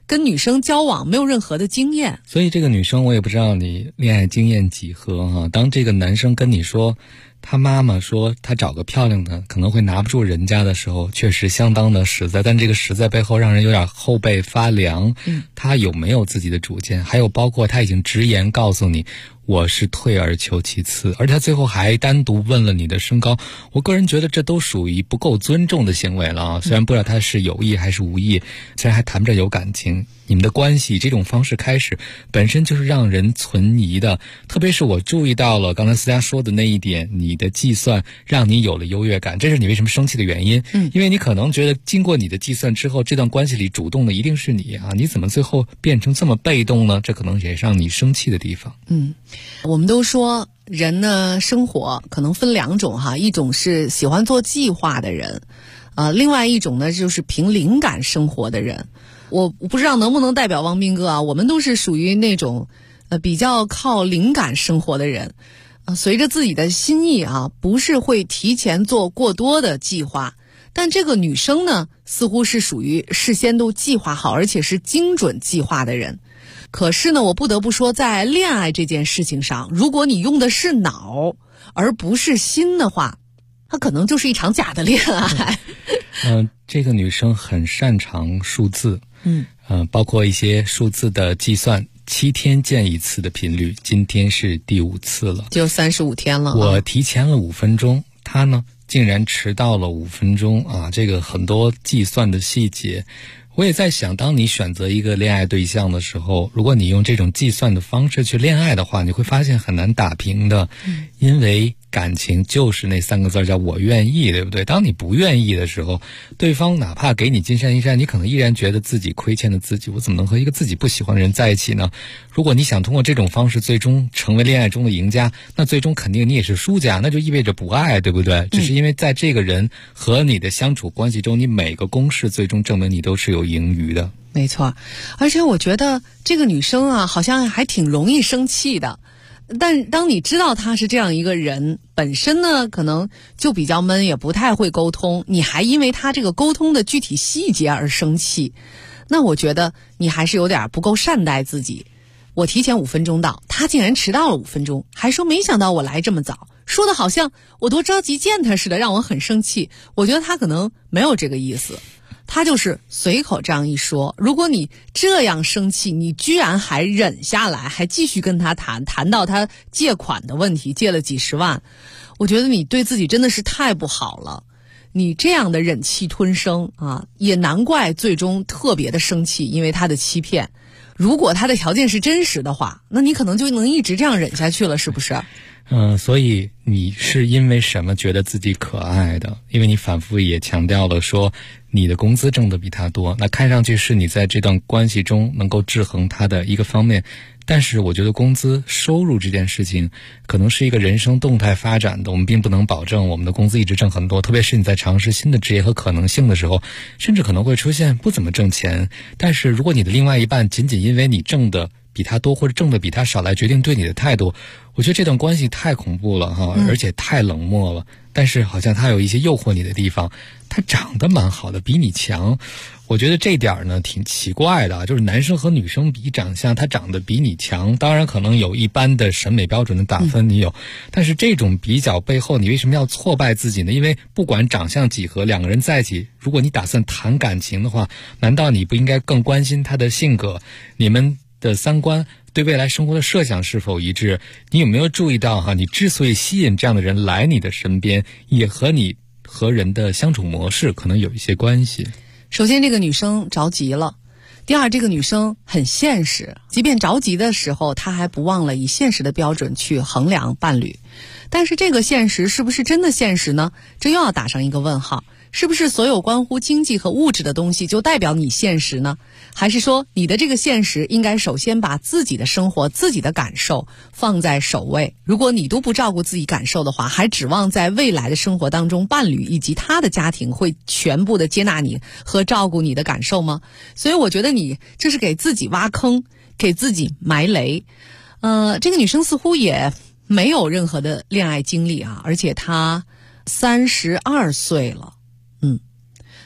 跟女生交往没有任何的经验。 所以这个女生我也不知道你恋爱经验几何哈。当这个男生跟你说他妈妈说他找个漂亮的可能会拿不住人家的时候，确实相当的实在，但这个实在背后让人有点后背发凉。他有没有自己的主见？还有包括他已经直言告诉你我是退而求其次，而且他最后还单独问了你的身高。我个人觉得这都属于不够尊重的行为了啊！虽然不知道他是有意还是无意，虽然还谈不着有感情，你们的关系这种方式开始本身就是让人存疑的。特别是我注意到了刚才思佳说的那一点，你的计算让你有了优越感，这是你为什么生气的原因。因为你可能觉得经过你的计算之后，这段关系里主动的一定是你啊，你怎么最后变成这么被动呢？这可能也是让你生气的地方。 我们都说人呢生活可能分两种哈，一种是喜欢做计划的人，另外一种呢就是凭灵感生活的人。我不知道能不能代表汪斌哥啊，我们都是属于那种比较靠灵感生活的人，随着自己的心意啊，不是会提前做过多的计划。但这个女生呢，似乎是属于事先都计划好，而且是精准计划的人。可是呢，我不得不说，在恋爱这件事情上，如果你用的是脑而不是心的话，它可能就是一场假的恋爱。 这个女生很擅长数字，包括一些数字的计算，7天见一次的频率，今天是第5次了， 就35天了。 我提前了5分钟，她呢竟然迟到了5分钟啊！这个很多计算的细节。我也在想，当你选择一个恋爱对象的时候，如果你用这种计算的方式去恋爱的话，你会发现很难打平的，因为感情就是那3个字叫我愿意，对不对？当你不愿意的时候，对方哪怕给你金山银山，你可能依然觉得自己亏欠了自己，我怎么能和一个自己不喜欢的人在一起呢？如果你想通过这种方式最终成为恋爱中的赢家，那最终肯定你也是输家，那就意味着不爱，对不对？只是因为在这个人和你的相处关系中，你每个公式最终证明你都是有盈余的。 没错，而且我觉得这个女生啊，好像还挺容易生气的。但当你知道她是这样一个人，本身呢可能就比较闷，也不太会沟通，你还因为她这个沟通的具体细节而生气，那我觉得你还是有点不够善待自己。我提前5分钟到，她竟然迟到了5分钟，还说没想到我来这么早，说的好像我多着急见她似的，让我很生气。我觉得她可能没有这个意思，他就是随口这样一说。如果你这样生气，你居然还忍下来，还继续跟他谈到他借款的问题，借了几十万，我觉得你对自己真的是太不好了。你这样的忍气吞声啊，也难怪最终特别的生气，因为他的欺骗。如果他的条件是真实的话，那你可能就能一直这样忍下去了，是不是？ 所以你是因为什么觉得自己可爱的？因为你反复也强调了说你的工资挣得比他多，那看上去是你在这段关系中能够制衡他的一个方面。但是我觉得工资收入这件事情可能是一个人生动态发展的，我们并不能保证我们的工资一直挣很多，特别是你在尝试新的职业和可能性的时候，甚至可能会出现不怎么挣钱。但是如果你的另外一半仅仅因为你挣的比他多或者挣的比他少来决定对你的态度，我觉得这段关系太恐怖了哈，而且太冷漠了。但是好像他有一些诱惑你的地方，他长得蛮好的，比你强。我觉得这点呢挺奇怪的，就是男生和女生比长相，他长得比你强，当然可能有一般的审美标准的打分你有，但是这种比较背后你为什么要挫败自己呢？因为不管长相几何，两个人在一起，如果你打算谈感情的话，难道你不应该更关心他的性格，你们的三观，对未来生活的设想是否一致？你有没有注意到你之所以吸引这样的人来你的身边，也和你和人的相处模式可能有一些关系。 首先这个女生着急了，第二这个女生很现实，即便着急的时候她还不忘了以现实的标准去衡量伴侣。但是这个现实是不是真的现实呢？这又要打上一个问号。是不是所有关乎经济和物质的东西就代表你现实呢？还是说你的这个现实应该首先把自己的生活、自己的感受放在首位？如果你都不照顾自己感受的话，还指望在未来的生活当中，伴侣以及他的家庭会全部的接纳你和照顾你的感受吗？所以我觉得你这是给自己挖坑，给自己埋雷。这个女生似乎也没有任何的恋爱经历啊，而且她32岁了。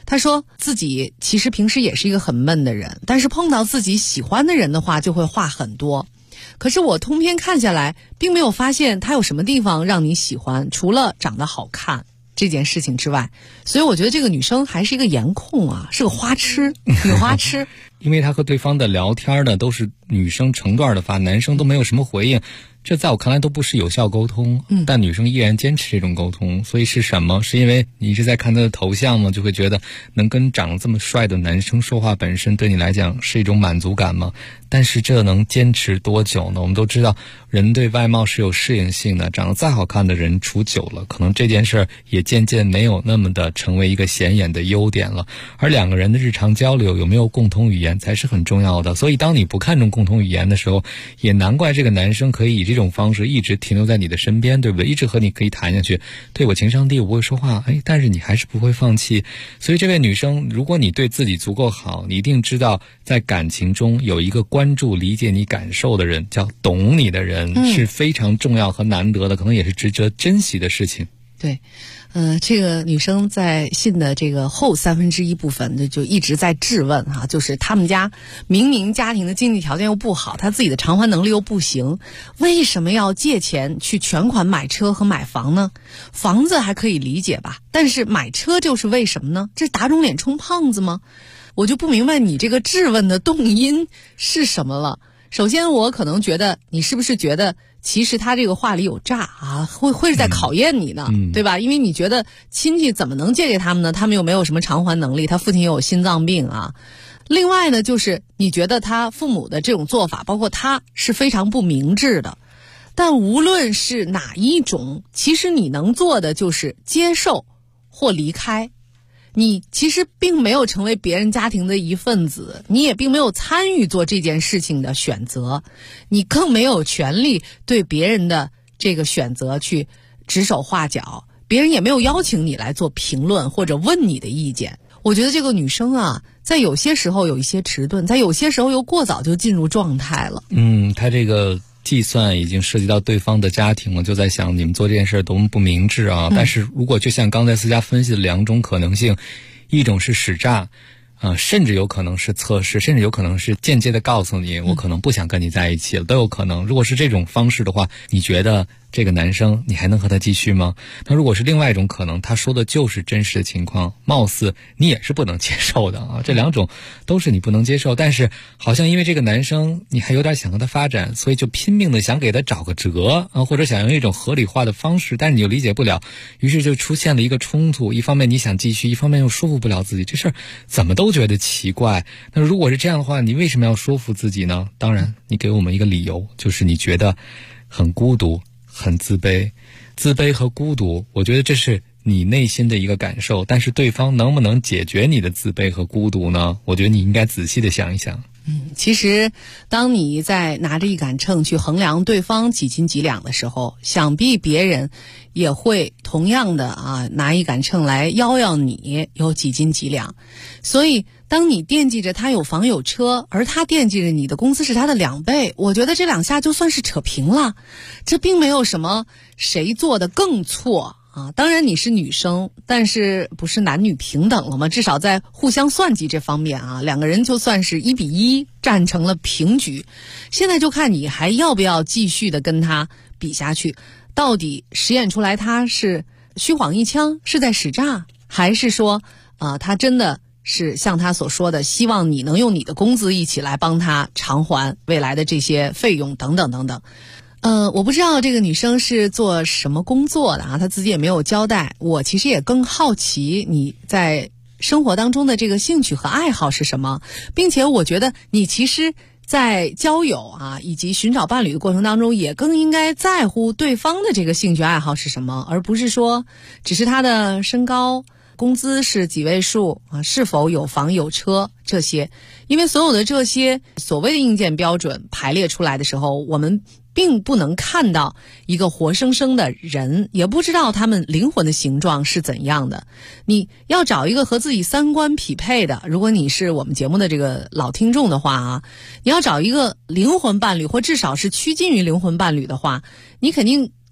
他说自己其实平时也是一个很闷的人，但是碰到自己喜欢的人的话就会话很多。可是我通篇看下来并没有发现他有什么地方让你喜欢，除了长得好看这件事情之外。所以我觉得这个女生还是一个颜控啊，是个花痴，女花痴。 因为她和对方的聊天呢都是女生成段的发，男生都没有什么回应，这在我看来都不是有效沟通。但女生依然坚持这种沟通，所以是什么？是因为你一直在看他的头像吗？就会觉得能跟长得这么帅的男生说话本身对你来讲是一种满足感吗？但是这能坚持多久呢？我们都知道人对外貌是有适应性的，长得再好看的人处久了，可能这件事也渐渐没有那么的成为一个显眼的优点了。而两个人的日常交流有没有共同语言才是很重要的。所以当你不看重共同语言的时候，也难怪这个男生可以以这种方式一直停留在你的身边，对不对？一直和你可以谈下去，对我情商低，我不会说话，但是你还是不会放弃。所以这位女生，如果你对自己足够好，你一定知道在感情中有一个关注理解你感受的人，叫懂你的人，是非常重要和难得的，可能也是值得珍惜的事情。 对，这个女生在信的这个后1/3部分就一直在质问哈，就是他们家明明家庭的经济条件又不好，他自己的偿还能力又不行，为什么要借钱去全款买车和买房呢？房子还可以理解吧，但是买车就是为什么呢？这是打肿脸充胖子吗？我就不明白你这个质问的动因是什么了。首先我可能觉得你是不是觉得其实他这个话里有诈啊，会是在考验你呢，对吧？因为你觉得亲戚怎么能借给他们呢？他们又没有什么偿还能力，他父亲又有心脏病啊。另外呢，就是你觉得他父母的这种做法，包括他是非常不明智的。但无论是哪一种，其实你能做的就是接受或离开。你其实并没有成为别人家庭的一份子，你也并没有参与做这件事情的选择，你更没有权利对别人的这个选择去指手画脚，别人也没有邀请你来做评论或者问你的意见。我觉得这个女生啊，在有些时候有一些迟钝，在有些时候又过早就进入状态了。 她这个计算已经涉及到对方的家庭了，就在想你们做这件事多么不明智啊！但是如果就像刚才思佳分析的两种可能性，一种是使诈，甚至有可能是测试，甚至有可能是间接的告诉你我可能不想跟你在一起了，都有可能。如果是这种方式的话，你觉得这个男生你还能和他继续吗？那如果是另外一种可能，他说的就是真实的情况，貌似你也是不能接受的啊。这两种都是你不能接受，但是好像因为这个男生你还有点想和他发展，所以就拼命的想给他找个辙啊，或者想用一种合理化的方式，但是你又理解不了，于是就出现了一个冲突，一方面你想继续，一方面又说服不了自己，这事儿怎么都觉得奇怪。那如果是这样的话，你为什么要说服自己呢？当然你给我们一个理由，就是你觉得很孤独，很自卑。自卑和孤独，我觉得这是你内心的一个感受，但是对方能不能解决你的自卑和孤独呢？我觉得你应该仔细的想一想。 其实当你在拿着一杆秤去衡量对方几斤几两的时候，想必别人也会同样的拿一杆秤来要你有几斤几两。所以当你惦记着他有房有车，而他惦记着你的工资是他的2倍，我觉得这两下就算是扯平了，这并没有什么谁做的更错当然你是女生，但是不是男女平等了吗？至少在互相算计这方面两个人就算是1比1战成了平局。现在就看你还要不要继续的跟他比下去，到底实验出来他是虚晃一枪，是在使诈，还是说他真的是像他所说的，希望你能用你的工资一起来帮他偿还未来的这些费用等等等等。我不知道这个女生是做什么工作的她自己也没有交代。我其实也更好奇你在生活当中的这个兴趣和爱好是什么，并且我觉得你其实在交友以及寻找伴侣的过程当中，也更应该在乎对方的这个兴趣爱好是什么，而不是说只是他的身高、工资是几位数是否有房有车这些。因为所有的这些所谓的硬件标准排列出来的时候，我们并不能看到一个活生生的人，也不知道他们灵魂的形状是怎样的。你要找一个和自己三观匹配的，如果你是我们节目的这个老听众的话你要找一个灵魂伴侣，或至少是趋近于灵魂伴侣的话，你肯定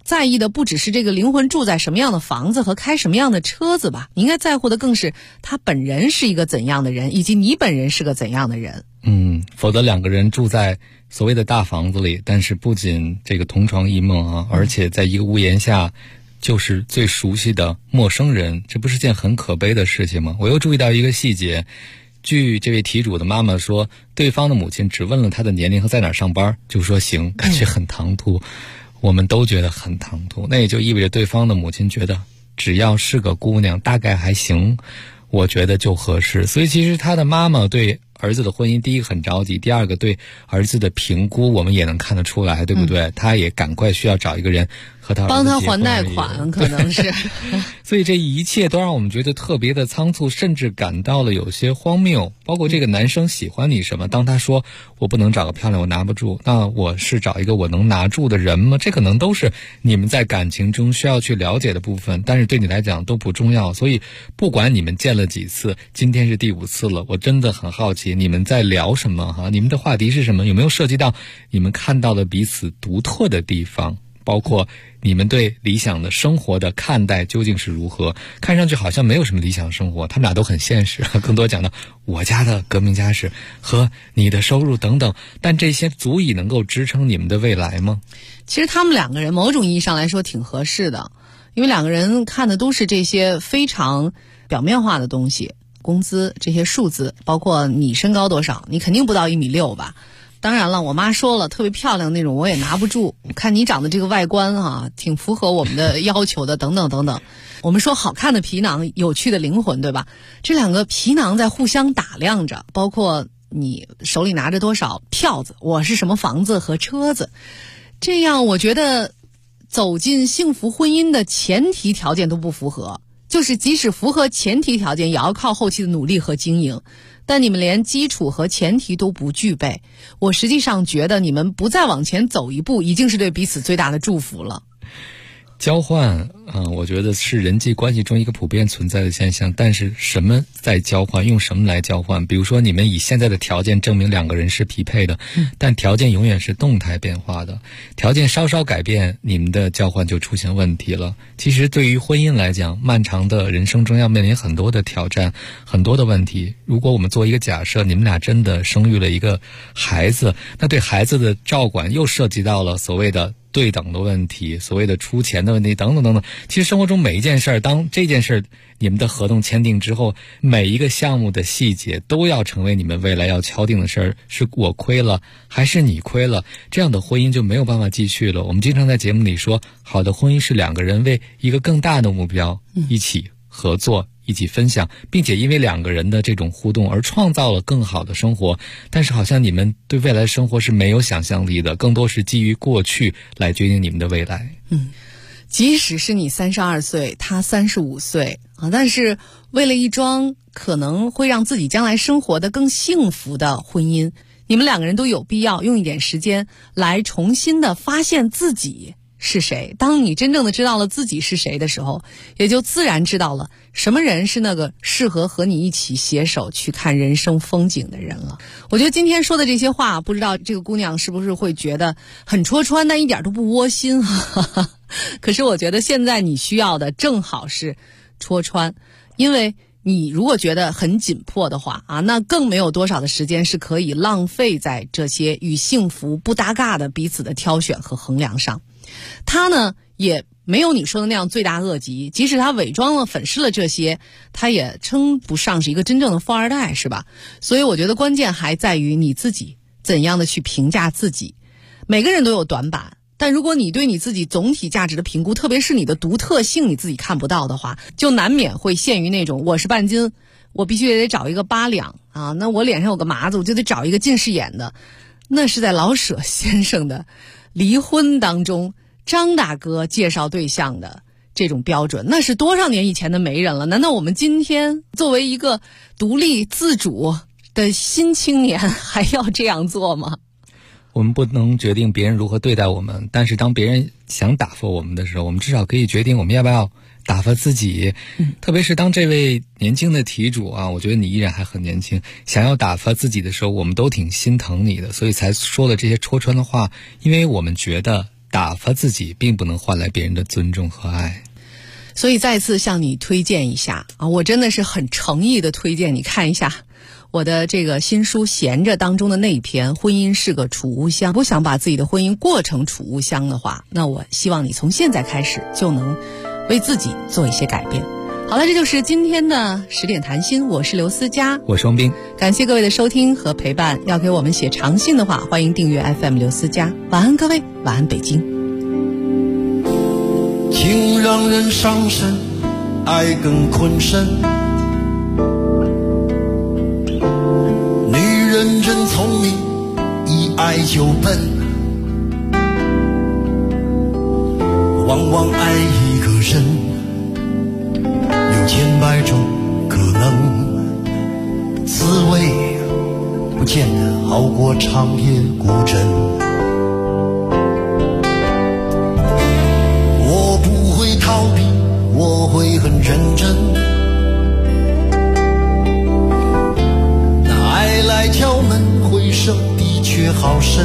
在意的不只是这个灵魂住在什么样的房子和开什么样的车子吧，你应该在乎的更是他本人是一个怎样的人，以及你本人是个怎样的人。 否则两个人住在所谓的大房子里，但是不仅这个同床异梦啊，而且在一个屋檐下就是最熟悉的陌生人，这不是件很可悲的事情吗？我又注意到一个细节，据这位题主的妈妈说，对方的母亲只问了他的年龄和在哪儿上班就说行，感觉很唐突。我们都觉得很唐突，那也就意味着对方的母亲觉得只要是个姑娘大概还行，我觉得就合适。所以其实他的妈妈对儿子的婚姻，第一个很着急，第二个对儿子的评估我们也能看得出来，对不对？他也赶快需要找一个人和他儿子帮他还贷款，可能是所以这一切都让我们觉得特别的仓促，甚至感到了有些荒谬。包括这个男生喜欢你什么，当他说我不能找个漂亮我拿不住，那我是找一个我能拿住的人吗？这可能都是你们在感情中需要去了解的部分，但是对你来讲都不重要。所以不管你们见了几次，今天是第5次了，我真的很好奇你们在聊什么哈？你们的话题是什么？有没有涉及到你们看到了彼此独特的地方？包括你们对理想的生活的看待究竟是如何？看上去好像没有什么理想生活，他们俩都很现实，更多讲到我家的革命家史和你的收入等等，但这些足以能够支撑你们的未来吗？ 其实他们两个人某种意义上来说挺合适的，因为两个人看的都是这些非常表面化的东西，工资这些数字，包括你身高多少，你肯定不到1.6米吧。当然了，我妈说了，特别漂亮那种我也拿不住，看你长得这个外观啊，挺符合我们的要求的，等等等等。我们说好看的皮囊，有趣的灵魂，对吧？这两个皮囊在互相打量着，包括你手里拿着多少票子，我是什么房子和车子，这样我觉得走进幸福婚姻的前提条件都不符合，就是即使符合前提条件，也要靠后期的努力和经营。但你们连基础和前提都不具备，我实际上觉得你们不再往前走一步，已经是对彼此最大的祝福了。 交换我觉得是人际关系中一个普遍存在的现象，但是什么在交换，用什么来交换？比如说你们以现在的条件证明两个人是匹配的，但条件永远是动态变化的，条件稍稍改变，你们的交换就出现问题了。其实对于婚姻来讲，漫长的人生中要面临很多的挑战，很多的问题。如果我们做一个假设，你们俩真的生育了一个孩子，那对孩子的照管又涉及到了所谓的对等的问题，所谓的出钱的问题等等等等。其实生活中每一件事儿，当这件事儿你们的合同签订之后，每一个项目的细节都要成为你们未来要敲定的事儿，是我亏了还是你亏了，这样的婚姻就没有办法继续了。我们经常在节目里说，好的婚姻是两个人为一个更大的目标一起合作，一起分享，并且因为两个人的这种互动而创造了更好的生活。但是好像你们对未来生活是没有想象力的，更多是基于过去来决定你们的未来。 即使是你32岁，他35岁但是为了一桩可能会让自己将来生活的更幸福的婚姻，你们两个人都有必要用一点时间来重新的发现自己是谁。当你真正的知道了自己是谁的时候，也就自然知道了什么人是那个适合和你一起携手去看人生风景的人了。我觉得今天说的这些话，不知道这个姑娘是不是会觉得很戳穿，但一点都不窝心可是我觉得现在你需要的正好是戳穿，因为你如果觉得很紧迫的话那更没有多少的时间是可以浪费在这些与幸福不搭嘎的彼此的挑选和衡量上。他呢也没有你说的那样罪大恶极，即使他伪装了粉饰了这些，他也称不上是一个真正的富二代，是吧？所以我觉得关键还在于你自己怎样的去评价自己。每个人都有短板，但如果你对你自己总体价值的评估，特别是你的独特性你自己看不到的话，就难免会陷于那种我是半斤，我必须得找一个8两那我脸上有个麻子，我就得找一个近视眼的。那是在老舍先生的离婚当中张大哥介绍对象的这种标准，那是多少年以前的媒人了。难道我们今天作为一个独立自主的新青年还要这样做吗？ 我们不能决定别人如何对待我们，但是当别人想打发我们的时候，我们至少可以决定我们要不要打发自己。特别是当这位年轻的题主我觉得你依然还很年轻，想要打发自己的时候，我们都挺心疼你的，所以才说了这些戳穿的话。因为我们觉得打发自己并不能换来别人的尊重和爱。 所以再次向你推荐一下啊，我真的是很诚意的推荐你看一下我的这个新书《闲着》当中的那一篇，婚姻是个储物箱。不想把自己的婚姻过成储物箱的话，那我希望你从现在开始就能为自己做一些改变。好了，这就是今天的10点谈心，我是刘思佳， 我是王斌， 感谢各位的收听和陪伴。要给我们写长信的话，欢迎订阅 FM 刘思佳。晚安各位，晚安北京。 情让人伤身，爱更困身，女人真聪明，一爱就笨，往往爱一个人有千百种可能，滋味不见得好过长夜孤枕。我不会逃避，我会很认真，那爱来敲门，回声的确好深，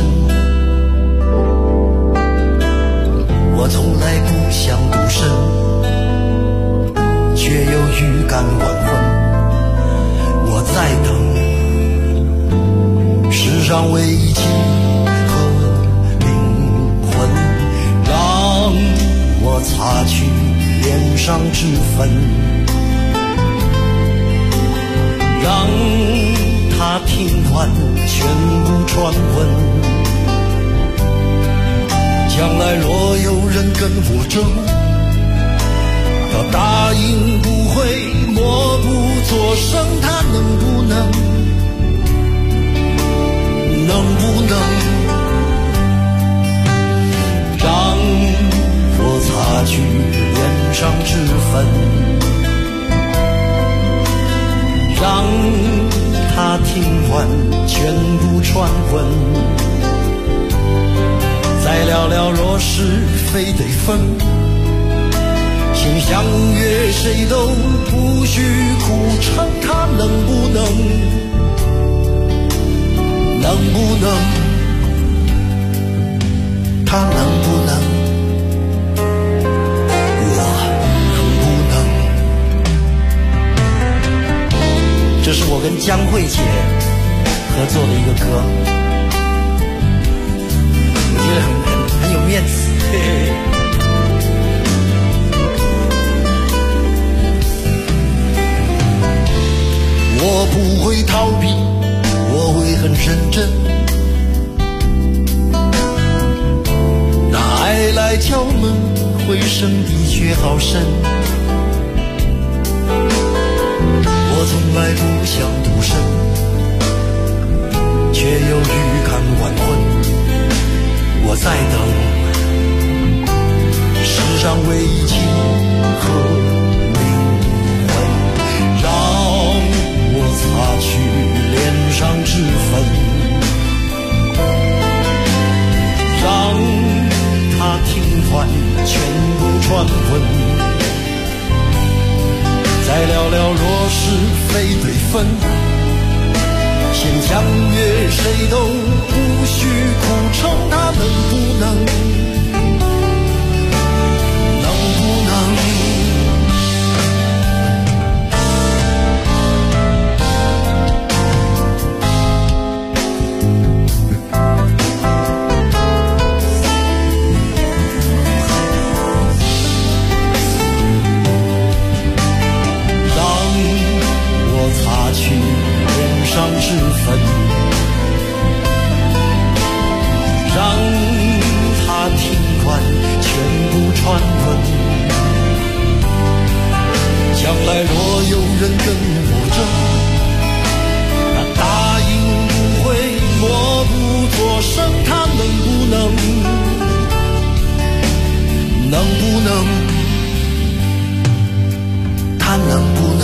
我从来不想独身，却又预感晚婚。我在等世上唯一情和灵魂，让我擦去脸上脂粉，让他听完全部传闻。将来若有人跟我争，他答应不会默不作声，他能不能让我擦去脸上脂粉，让他听完全部传闻。再聊聊若是非得分，心相约谁都不许苦撑，他能不能他能不能我能不能。这是我跟江蕙姐合作的一个歌，我觉得很有面子，嘿嘿。我不会逃避，我会很认真，那爱来敲门，回声的确好深，我从来不想独身，却又预感晚婚。我在等世上唯一情和灵魂，让我擦去脸上脂粉，让他听完全部传闻。再聊聊若是非对分，先相约谁都不许苦撑，他能不能脂粉，让他听完全部传闻。将来若有人跟我争，他答应不会默不作声，他能不能他能不能